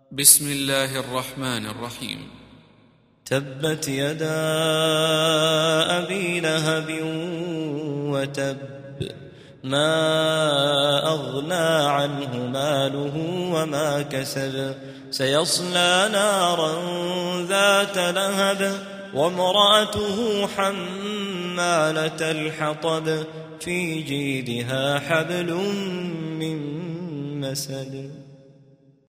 بسم الله الرحمن الرحيم. تبت يدا أبي لهب وتب، ما أغنى عنه ماله وما كسب، سيصلى نارا ذات لهب وامرأته حمالة الحطب، في جيدها حبل من مسد.